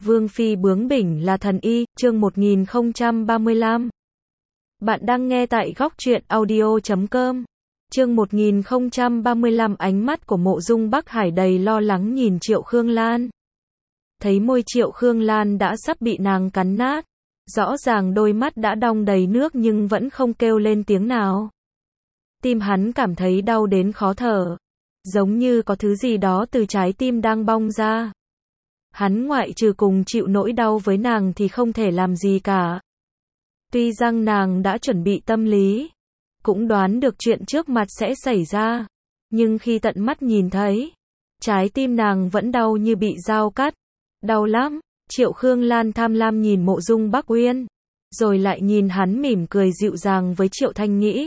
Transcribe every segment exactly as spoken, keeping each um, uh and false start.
Vương phi bướng bỉnh là thần y, chương một nghìn không trăm ba mươi lăm. Bạn đang nghe tại góc truyện audio chấm com. Chương một nghìn không trăm ba mươi lăm, ánh mắt của Mộ Dung Bắc Hải đầy lo lắng nhìn Triệu Khương Lan. Thấy môi Triệu Khương Lan đã sắp bị nàng cắn nát. Rõ ràng đôi mắt đã đong đầy nước nhưng vẫn không kêu lên tiếng nào. Tim hắn cảm thấy đau đến khó thở. Giống như có thứ gì đó từ trái tim đang bong ra. Hắn ngoại trừ cùng chịu nỗi đau với nàng thì không thể làm gì cả. Tuy rằng nàng đã chuẩn bị tâm lý, cũng đoán được chuyện trước mặt sẽ xảy ra, nhưng khi tận mắt nhìn thấy, trái tim nàng vẫn đau như bị dao cắt. Đau lắm. Triệu Khương Lan tham lam nhìn Mộ Dung Bắc Uyên, rồi lại nhìn hắn mỉm cười dịu dàng với Triệu Thanh Nghĩ.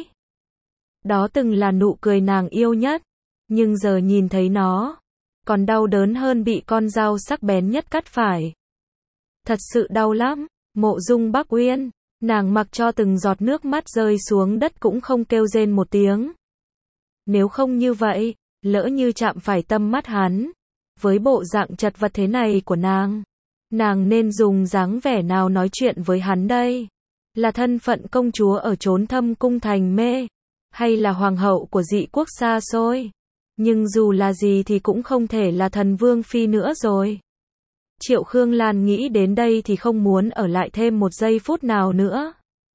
Đó từng là nụ cười nàng yêu nhất, nhưng giờ nhìn thấy nó, còn đau đớn hơn bị con dao sắc bén nhất cắt phải. Thật sự đau lắm. Mộ Dung Bắc Uyên, nàng mặc cho từng giọt nước mắt rơi xuống đất cũng không kêu rên một tiếng. Nếu không như vậy, lỡ như chạm phải tâm mắt hắn, với bộ dạng chật vật thế này của nàng, nàng nên dùng dáng vẻ nào nói chuyện với hắn đây? Là thân phận công chúa ở chốn thâm cung thành mê, hay là hoàng hậu của dị quốc xa xôi? Nhưng dù là gì thì cũng không thể là thần vương phi nữa rồi. Triệu Khương Lan nghĩ đến đây thì không muốn ở lại thêm một giây phút nào nữa.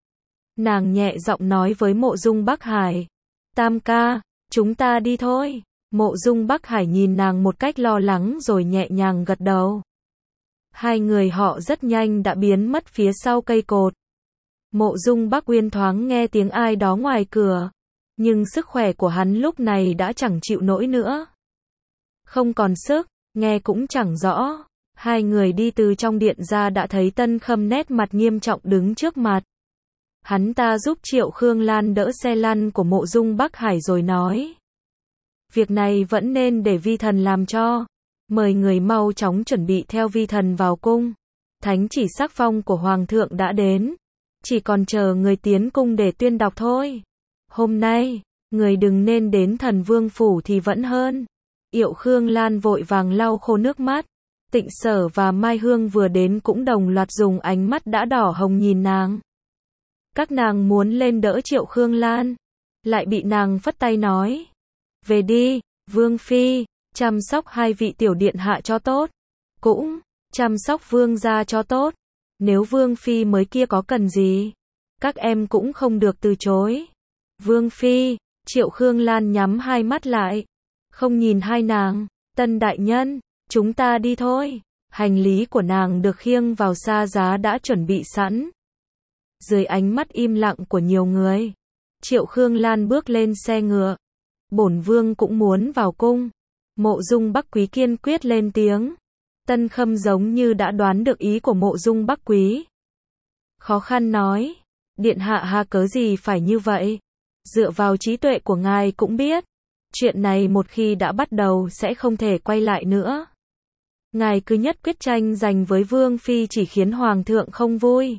Nàng nhẹ giọng nói với Mộ Dung Bắc Hải. Tam ca, chúng ta đi thôi. Mộ Dung Bắc Hải nhìn nàng một cách lo lắng rồi nhẹ nhàng gật đầu. Hai người họ rất nhanh đã biến mất phía sau cây cột. Mộ Dung Bắc Uyên thoáng nghe tiếng ai đó ngoài cửa. Nhưng sức khỏe của hắn lúc này đã chẳng chịu nổi nữa. Không còn sức, nghe cũng chẳng rõ. Hai người đi từ trong điện ra đã thấy Tân Khâm nét mặt nghiêm trọng đứng trước mặt. Hắn ta giúp Triệu Khương Lan đỡ xe lăn của Mộ Dung Bắc Hải rồi nói. Việc này vẫn nên để vi thần làm cho. Mời người mau chóng chuẩn bị theo vi thần vào cung. Thánh chỉ sắc phong của Hoàng thượng đã đến. Chỉ còn chờ người tiến cung để tuyên đọc thôi. Hôm nay, người đừng nên đến thần vương phủ thì vẫn hơn. Triệu Khương Lan vội vàng lau khô nước mắt. Tịnh Sở và Mai Hương vừa đến cũng đồng loạt dùng ánh mắt đã đỏ hồng nhìn nàng. Các nàng muốn lên đỡ Triệu Khương Lan, lại bị nàng phất tay nói. Về đi, Vương Phi, chăm sóc hai vị tiểu điện hạ cho tốt. Cũng, chăm sóc Vương gia cho tốt. Nếu Vương Phi mới kia có cần gì, các em cũng không được từ chối. Vương Phi, Triệu Khương Lan nhắm hai mắt lại, không nhìn hai nàng. Tân đại nhân, chúng ta đi thôi. Hành lý của nàng được khiêng vào xa giá đã chuẩn bị sẵn. Dưới ánh mắt im lặng của nhiều người, Triệu Khương Lan bước lên xe ngựa. Bổn vương cũng muốn vào cung. Mộ Dung Bắc Quý kiên quyết lên tiếng. Tân Khâm giống như đã đoán được ý của Mộ Dung Bắc Quý. Khó khăn nói. Điện hạ ha cớ gì phải như vậy? Dựa vào trí tuệ của ngài cũng biết. Chuyện này một khi đã bắt đầu sẽ không thể quay lại nữa. Ngài cứ nhất quyết tranh giành với Vương Phi chỉ khiến Hoàng thượng không vui.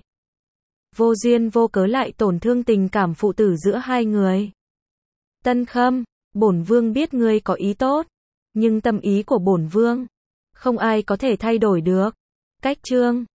Vô duyên vô cớ lại tổn thương tình cảm phụ tử giữa hai người. Tân Khâm, bổn vương biết ngươi có ý tốt, nhưng tâm ý của bổn vương, không ai có thể thay đổi được. Cách chương